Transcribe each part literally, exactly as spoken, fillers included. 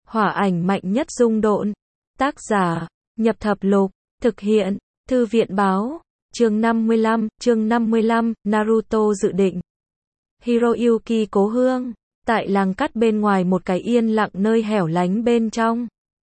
Hỏa ảnh mạnh nhất dung độn. Tác giả, Nhập Thập Lục. Thực hiện, Thư viện báo. Chương năm mươi lăm, chương năm mươi lăm, Naruto dự định. Hiroyuki cố hương. Tại làng cát bên ngoài một cái yên lặng nơi hẻo lánh bên trong.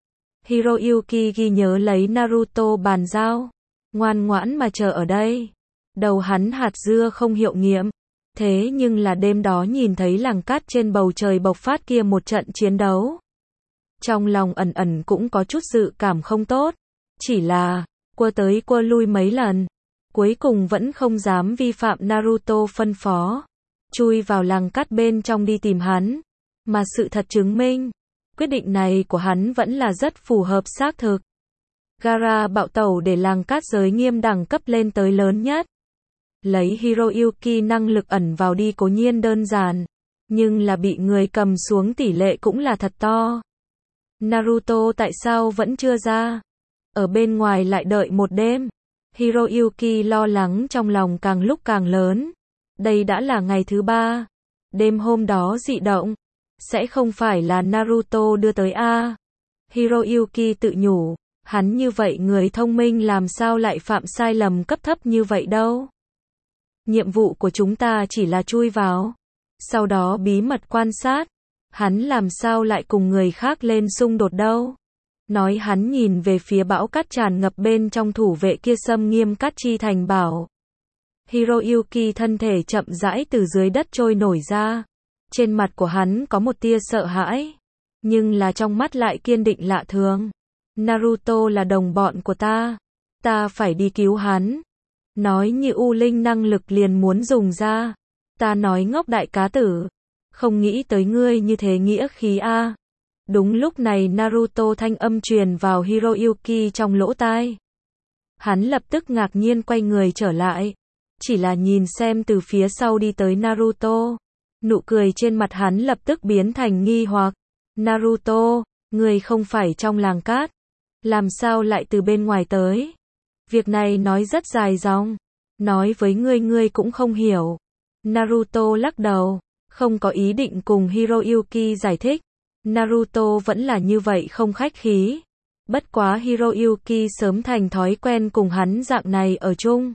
Hiroyuki ghi nhớ lấy Naruto bàn giao. Ngoan ngoãn mà chờ ở đây. Đầu hắn hạt dưa không hiệu nghiệm. Thế nhưng là đêm đó nhìn thấy làng cát trên bầu trời bộc phát kia một trận chiến đấu. Trong lòng ẩn ẩn cũng có chút dự cảm không tốt. Chỉ là, quơ tới quơ lui mấy lần. Cuối cùng vẫn không dám vi phạm Naruto phân phó. Chui vào làng cát bên trong đi tìm hắn. Mà sự thật chứng minh, quyết định này của hắn vẫn là rất phù hợp xác thực. Gaara bạo tẩu để làng cát giới nghiêm đẳng cấp lên tới lớn nhất. Lấy Hiroyuki năng lực ẩn vào đi cố nhiên đơn giản. Nhưng là bị người cầm xuống tỷ lệ cũng là thật to. Naruto tại sao vẫn chưa ra? Ở bên ngoài lại đợi một đêm. Hiroyuki lo lắng trong lòng càng lúc càng lớn. Đây đã là ngày thứ ba. Đêm hôm đó dị động. Sẽ không phải là Naruto đưa tới a? Hiroyuki tự nhủ. Hắn như vậy người thông minh làm sao lại phạm sai lầm cấp thấp như vậy đâu. Nhiệm vụ của chúng ta chỉ là chui vào. Sau đó bí mật quan sát. Hắn làm sao lại cùng người khác lên xung đột đâu. Nói hắn nhìn về phía bão cát tràn ngập bên trong thủ vệ kia xâm nghiêm cát chi thành bảo. Hiroyuki thân thể chậm rãi từ dưới đất trôi nổi ra. Trên mặt của hắn có một tia sợ hãi. Nhưng là trong mắt lại kiên định lạ thường. Naruto là đồng bọn của ta. Ta phải đi cứu hắn. Nói như U Linh năng lực liền muốn dùng ra. Ta nói ngốc đại cá tử. Không nghĩ tới ngươi như thế nghĩa khí a. Đúng lúc này Naruto thanh âm truyền vào Hiroyuki trong lỗ tai. Hắn lập tức ngạc nhiên quay người trở lại. Chỉ là nhìn xem từ phía sau đi tới Naruto. Nụ cười trên mặt hắn lập tức biến thành nghi hoặc. Naruto, ngươi không phải trong làng cát. Làm sao lại từ bên ngoài tới? Việc này nói rất dài dòng. Nói với ngươi ngươi cũng không hiểu. Naruto lắc đầu. Không có ý định cùng Hiroyuki giải thích. Naruto vẫn là như vậy không khách khí. Bất quá Hiroyuki sớm thành thói quen cùng hắn dạng này ở chung.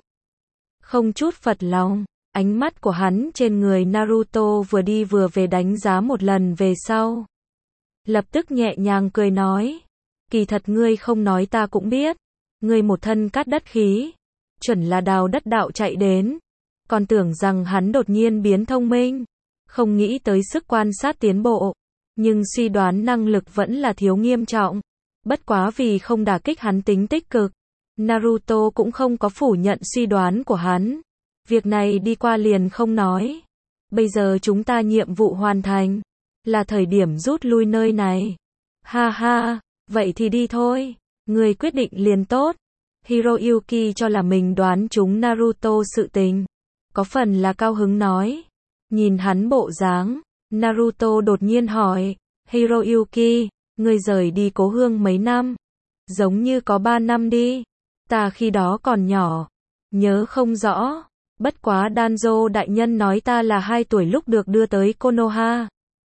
Không chút phật lòng. Ánh mắt của hắn trên người Naruto vừa đi vừa về đánh giá một lần về sau. Lập tức nhẹ nhàng cười nói. Kỳ thật ngươi không nói ta cũng biết. Ngươi một thân cát đất khí. Chuẩn là đào đất đạo chạy đến. Còn tưởng rằng hắn đột nhiên biến thông minh. Không nghĩ tới sức quan sát tiến bộ. Nhưng suy đoán năng lực vẫn là thiếu nghiêm trọng. Bất quá vì không đả kích hắn tính tích cực. Naruto cũng không có phủ nhận suy đoán của hắn. Việc này đi qua liền không nói. Bây giờ chúng ta nhiệm vụ hoàn thành. Là thời điểm rút lui nơi này. Ha ha, vậy thì đi thôi. Người quyết định liền tốt. Hiroyuki cho là mình đoán trúng Naruto sự tình. Có phần là cao hứng nói. Nhìn hắn bộ dáng, Naruto đột nhiên hỏi. Hiroyuki, ngươi rời đi cố hương mấy năm? Giống như có ba năm đi. Ta khi đó còn nhỏ. Nhớ không rõ. Bất quá Danzo đại nhân nói ta là hai tuổi lúc được đưa tới Konoha.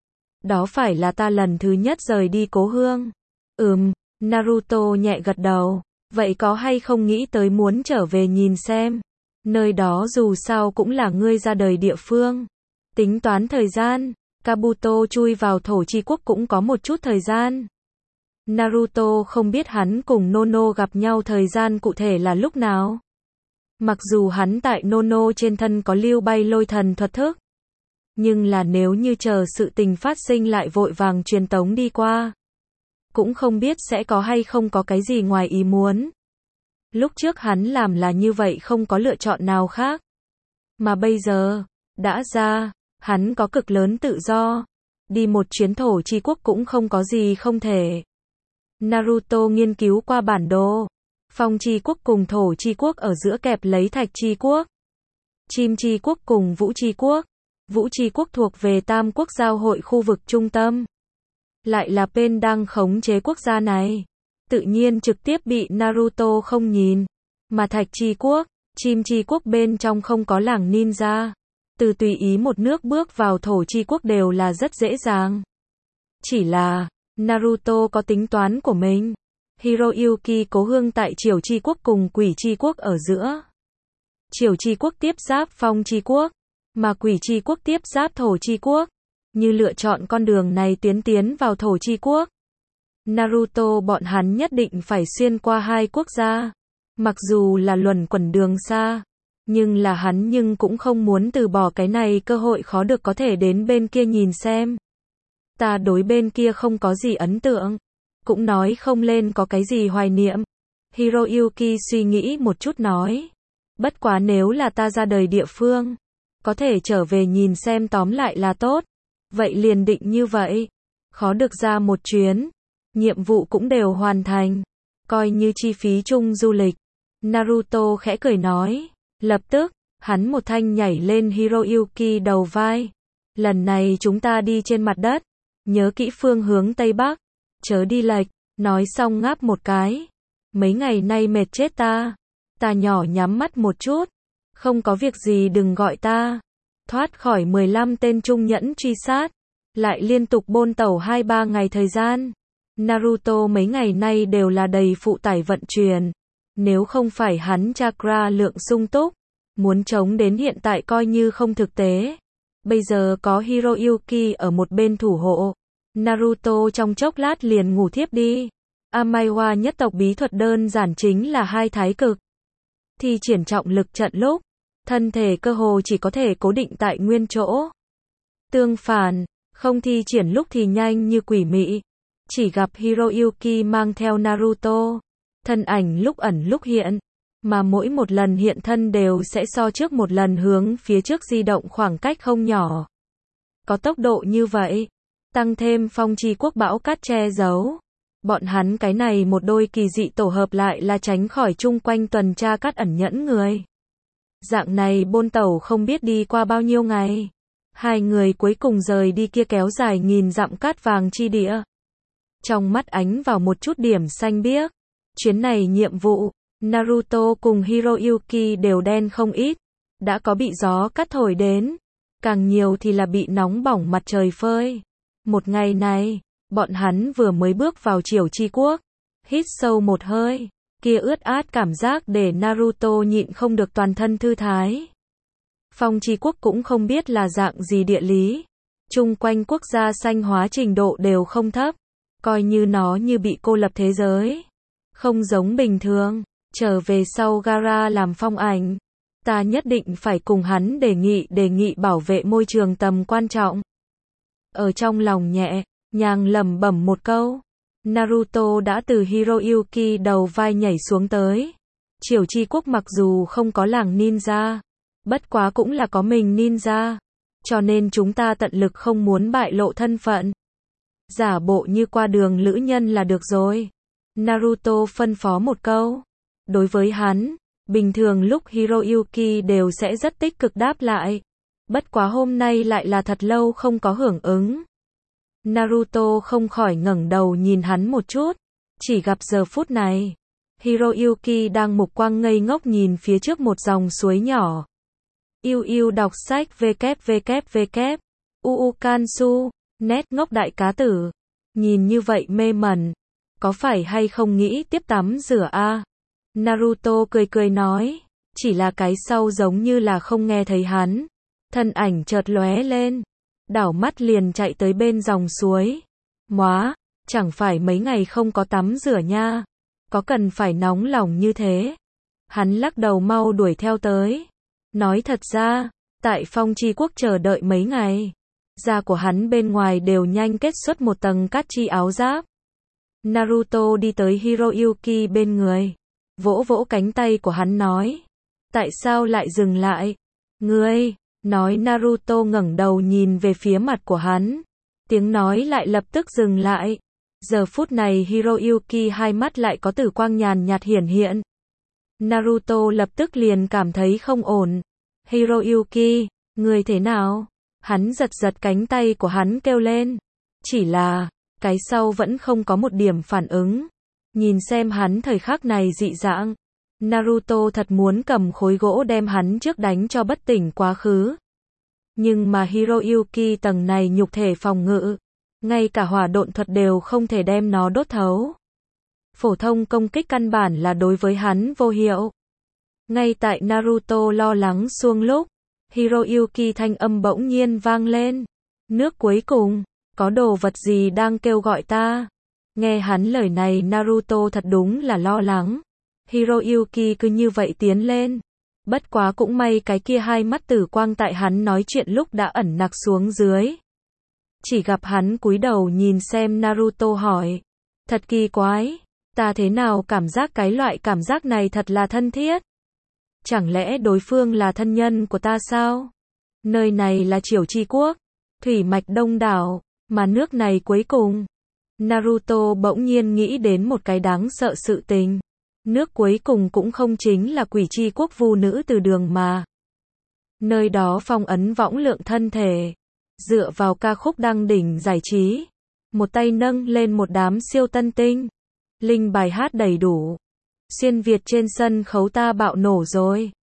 Đó phải là ta lần thứ nhất rời đi cố hương. Ừm, Naruto nhẹ gật đầu. Vậy có hay không nghĩ tới muốn trở về nhìn xem? Nơi đó dù sao cũng là ngươi ra đời địa phương. Tính toán thời gian, Kabuto chui vào thổ chi quốc cũng có một chút thời gian. Naruto không biết hắn cùng Nono gặp nhau thời gian cụ thể là lúc nào. Mặc dù hắn tại Nono trên thân có lưu bay lôi thần thuật thức. Nhưng là nếu như chờ sự tình phát sinh lại vội vàng truyền tống đi qua. Cũng không biết sẽ có hay không có cái gì ngoài ý muốn. Lúc trước hắn làm là như vậy không có lựa chọn nào khác. Mà bây giờ, đã ra, hắn có cực lớn tự do. Đi một chuyến thổ chi quốc cũng không có gì không thể. Naruto nghiên cứu qua bản đồ. Phong chi quốc cùng thổ chi quốc ở giữa kẹp lấy thạch chi quốc. Chim chi quốc cùng vũ chi quốc. Vũ chi quốc thuộc về tam quốc giao hội khu vực trung tâm. Lại là Pain đang khống chế quốc gia này. Tự nhiên trực tiếp bị Naruto không nhìn. Mà thạch chi quốc, chim chi quốc bên trong không có làng ninja. Từ tùy ý một nước bước vào thổ chi quốc đều là rất dễ dàng. Chỉ là, Naruto có tính toán của mình. Hiroyuki cố hương tại Triều Chi Quốc cùng Quỷ Chi Quốc ở giữa. Triều Chi Quốc tiếp giáp Phong Chi Quốc, mà Quỷ Chi Quốc tiếp giáp Thổ Chi Quốc. Như lựa chọn con đường này tiến tiến vào Thổ Chi Quốc, Naruto bọn hắn nhất định phải xuyên qua hai quốc gia. Mặc dù là luẩn quẩn đường xa, nhưng là hắn nhưng cũng không muốn từ bỏ cái này cơ hội khó được có thể đến bên kia nhìn xem. Ta đối bên kia không có gì ấn tượng, cũng nói không lên có cái gì hoài niệm. Hiroyuki suy nghĩ một chút nói. Bất quá nếu là ta ra đời địa phương, có thể trở về nhìn xem tóm lại là tốt. Vậy liền định như vậy. Khó được ra một chuyến. Nhiệm vụ cũng đều hoàn thành. Coi như chi phí chung du lịch. Naruto khẽ cười nói. Lập tức, hắn một thanh nhảy lên Hiroyuki đầu vai. Lần này chúng ta đi trên mặt đất. Nhớ kỹ phương hướng Tây Bắc. Chớ đi lệch. Nói xong ngáp một cái. Mấy ngày nay mệt chết ta. Ta nhỏ nhắm mắt một chút. Không có việc gì đừng gọi ta. Thoát khỏi mười lăm tên trung nhẫn truy sát. Lại liên tục bôn tẩu hai ba ngày thời gian. Naruto mấy ngày nay đều là đầy phụ tải vận chuyển. Nếu không phải hắn chakra lượng sung túc, muốn chống đến hiện tại coi như không thực tế. Bây giờ có Hiroyuki ở một bên thủ hộ. Naruto trong chốc lát liền ngủ thiếp đi. Amaiwa nhất tộc bí thuật đơn giản chính là hai thái cực. Thi triển trọng lực trận lúc, thân thể cơ hồ chỉ có thể cố định tại nguyên chỗ. Tương phản, không thi triển lúc thì nhanh như quỷ mị. Chỉ gặp Hiroyuki mang theo Naruto, thân ảnh lúc ẩn lúc hiện, mà mỗi một lần hiện thân đều sẽ so trước một lần hướng phía trước di động khoảng cách không nhỏ. Có tốc độ như vậy, tăng thêm Phong Chi Quốc bão cát che giấu. Bọn hắn cái này một đôi kỳ dị tổ hợp lại là tránh khỏi chung quanh tuần tra cát ẩn nhẫn người. Dạng này bôn tẩu không biết đi qua bao nhiêu ngày. Hai người cuối cùng rời đi kia kéo dài nghìn dặm cát vàng chi địa. Trong mắt ánh vào một chút điểm xanh biếc. Chuyến này nhiệm vụ, Naruto cùng Hiroyuki đều đen không ít. Đã có bị gió cát thổi đến. Càng nhiều thì là bị nóng bỏng mặt trời phơi. Một ngày này, bọn hắn vừa mới bước vào Triều Chi Quốc. Hít sâu một hơi. Kia ướt át cảm giác để Naruto nhịn không được toàn thân thư thái. Phong Chi Quốc cũng không biết là dạng gì địa lý. Chung quanh quốc gia xanh hóa trình độ đều không thấp. Coi như nó như bị cô lập thế giới. Không giống bình thường. Trở về sau Gaara làm phong ảnh. Ta nhất định phải cùng hắn đề nghị đề nghị bảo vệ môi trường tầm quan trọng. Ở trong lòng nhẹ, nhàng lẩm bẩm một câu. Naruto đã từ Hiroyuki đầu vai nhảy xuống tới. Triều Chi Quốc mặc dù không có làng ninja, bất quá cũng là có mình ninja. Cho nên chúng ta tận lực không muốn bại lộ thân phận. Giả bộ như qua đường lữ nhân là được rồi. Naruto phân phó một câu. Đối với hắn, bình thường lúc Hiroyuki đều sẽ rất tích cực đáp lại. Bất quá hôm nay lại là thật lâu không có hưởng ứng. Naruto không khỏi ngẩng đầu nhìn hắn một chút. Chỉ gặp giờ phút này, Hiroyuki đang mục quang ngây ngốc nhìn phía trước một dòng suối nhỏ. Yêu yêu đọc sách www. Uukansu, net ngốc đại cá tử. Nhìn như vậy mê mẩn. Có phải hay không nghĩ tiếp tắm rửa a? Naruto cười cười nói. Chỉ là cái sau giống như là không nghe thấy hắn. Thân ảnh chợt lóe lên. Đảo mắt liền chạy tới bên dòng suối. Móa, chẳng phải mấy ngày không có tắm rửa nha. Có cần phải nóng lòng như thế? Hắn lắc đầu mau đuổi theo tới. Nói thật ra, tại Phong Chi Quốc chờ đợi mấy ngày. Da của hắn bên ngoài đều nhanh kết xuất một tầng cát chi áo giáp. Naruto đi tới Hiroyuki bên người. Vỗ vỗ cánh tay của hắn nói. Tại sao lại dừng lại? Ngươi, nói Naruto ngẩng đầu nhìn về phía mặt của hắn. Tiếng nói lại lập tức dừng lại. Giờ phút này Hiroyuki hai mắt lại có tử quang nhàn nhạt hiển hiện. Naruto lập tức liền cảm thấy không ổn. Hiroyuki, ngươi thế nào? Hắn giật giật cánh tay của hắn kêu lên. Chỉ là, cái sau vẫn không có một điểm phản ứng. Nhìn xem hắn thời khắc này dị dạng. Naruto thật muốn cầm khối gỗ đem hắn trước đánh cho bất tỉnh quá khứ. Nhưng mà Hiroyuki tầng này nhục thể phòng ngự. Ngay cả hỏa độn thuật đều không thể đem nó đốt thấu. Phổ thông công kích căn bản là đối với hắn vô hiệu. Ngay tại Naruto lo lắng xuông lúc, Hiroyuki thanh âm bỗng nhiên vang lên. Nước cuối cùng, có đồ vật gì đang kêu gọi ta? Nghe hắn lời này Naruto thật đúng là lo lắng. Hiroyuki cứ như vậy tiến lên. Bất quá cũng may cái kia hai mắt tử quang tại hắn nói chuyện lúc đã ẩn nặc xuống dưới. Chỉ gặp hắn cúi đầu nhìn xem Naruto hỏi. Thật kỳ quái, ta thế nào cảm giác cái loại cảm giác này thật là thân thiết? Chẳng lẽ đối phương là thân nhân của ta sao? Nơi này là Triều Chi Quốc, thủy mạch đông đảo, mà nước này cuối cùng. Naruto bỗng nhiên nghĩ đến một cái đáng sợ sự tình. Nước cuối cùng cũng không chính là Quỷ Chi Quốc vu nữ từ đường mà. Nơi đó phong ấn võng lượng thân thể. Dựa vào ca khúc đăng đỉnh giải trí. Một tay nâng lên một đám siêu tân tinh. Linh bài hát đầy đủ. Xuyên Việt trên sân khấu ta bạo nổ rồi.